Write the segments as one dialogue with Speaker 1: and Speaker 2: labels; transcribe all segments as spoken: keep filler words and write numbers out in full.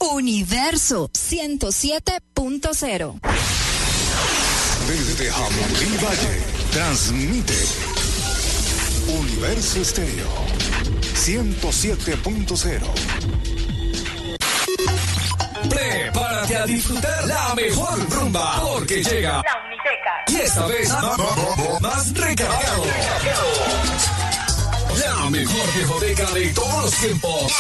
Speaker 1: Universo ciento siete punto cero.
Speaker 2: Desde Jamundí Valle, transmite Universo Estéreo ciento siete punto cero.
Speaker 3: Prepárate a disfrutar la mejor rumba, porque llega
Speaker 4: La Uniteca.
Speaker 3: y esta vez más, más recargado. La mejor discoteca de todos los tiempos.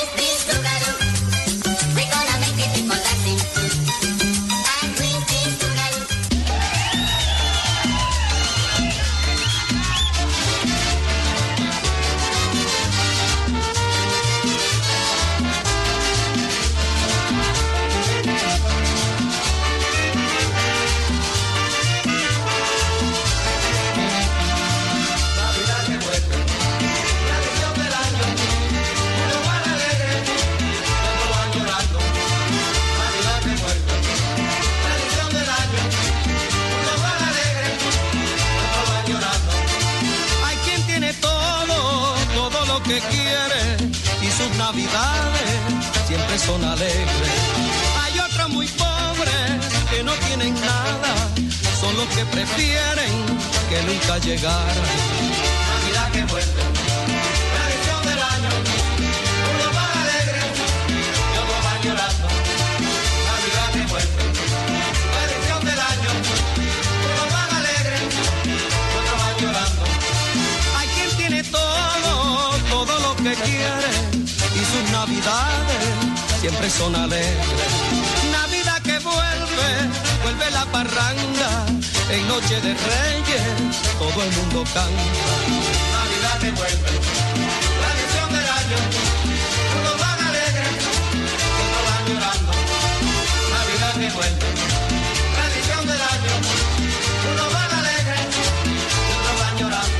Speaker 5: Que quiere y sus navidades siempre son alegres. Hay otros muy pobres que no tienen nada, son los que prefieren que nunca llegara. Navidad que vuelve, tradición del año, unos van alegres y otros van llorando. Navidad que vuelve, tradición del año, unos van alegres y otros van llorando. Hay quien tiene todo que quiere y sus navidades siempre son alegres. Navidad que vuelve, vuelve la parranda, en noche de reyes todo el mundo canta. Navidad que vuelve, tradición del año, unos van alegres, otros van llorando. Navidad que vuelve, tradición del año, unos van alegres, otros van llorando.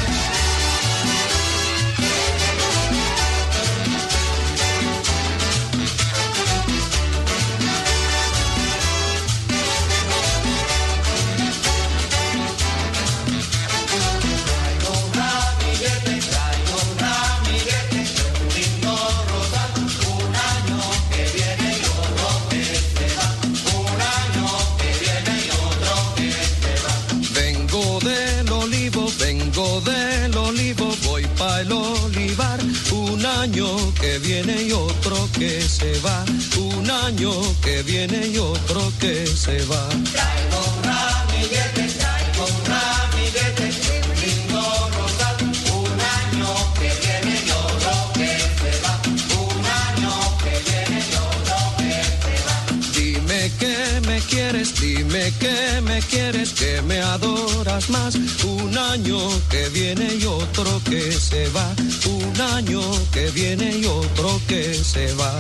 Speaker 5: Del olivo voy pa' el olivar, un año que viene y otro que se va, un año que viene y otro que se va. Traigo un ramillete, traigo un ramillete, un lindo rosal, un año que viene y otro que se va, un año que viene y otro que se va. Dime que me quieres, dime que me quieres, que me adoras más, un año que viene y otro que se va, un año que viene y otro que se va.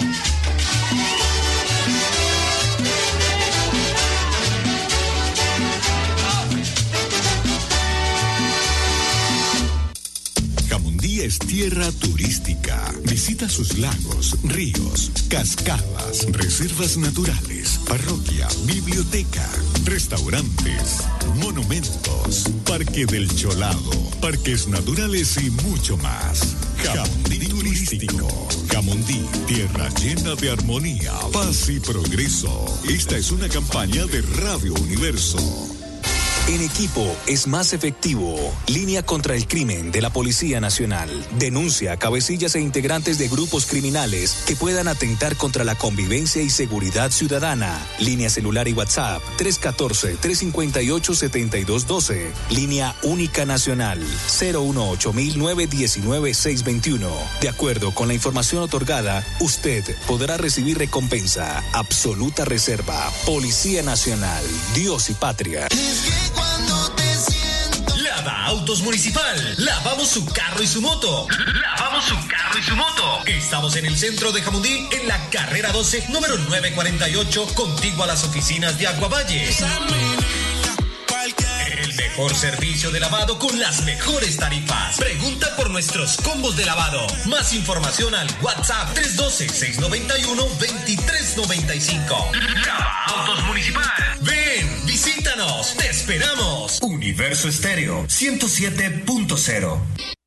Speaker 2: Jamundí es tierra turística. Visita sus lagos, ríos, cascadas, reservas naturales, parroquia, biblioteca, restaurantes, monumentos, Parque del Cholado, parques naturales y mucho más. Jamundí Turístico. Jamundí, tierra llena de armonía, paz y progreso. Esta es una campaña de Radio Universo.
Speaker 6: En equipo es más efectivo. Línea contra el crimen de la Policía Nacional. Denuncia a cabecillas e integrantes de grupos criminales que puedan atentar contra la convivencia y seguridad ciudadana. Línea celular y WhatsApp tres uno cuatro, tres cinco ocho, siete dos uno dos. Línea única nacional cero uno ocho nueve uno nueve seis dos uno. De acuerdo con la información otorgada, usted podrá recibir recompensa. Absoluta reserva. Policía Nacional. Dios y patria.
Speaker 7: Lava Autos Municipal. Lavamos su carro y su moto. Lavamos su carro y su moto. Estamos en el centro de Jamundí, en la carrera doce, número nueve cuarenta y ocho, contiguo a las oficinas de Aguavalle. El mejor servicio de lavado con las mejores tarifas. Pregunta por nuestros combos de lavado. Más información al WhatsApp tres uno dos, seis nueve uno, dos tres nueve cinco. Lava Autos Municipal. Ven, visítanos. Te esperamos. Universo Estéreo ciento siete punto cero.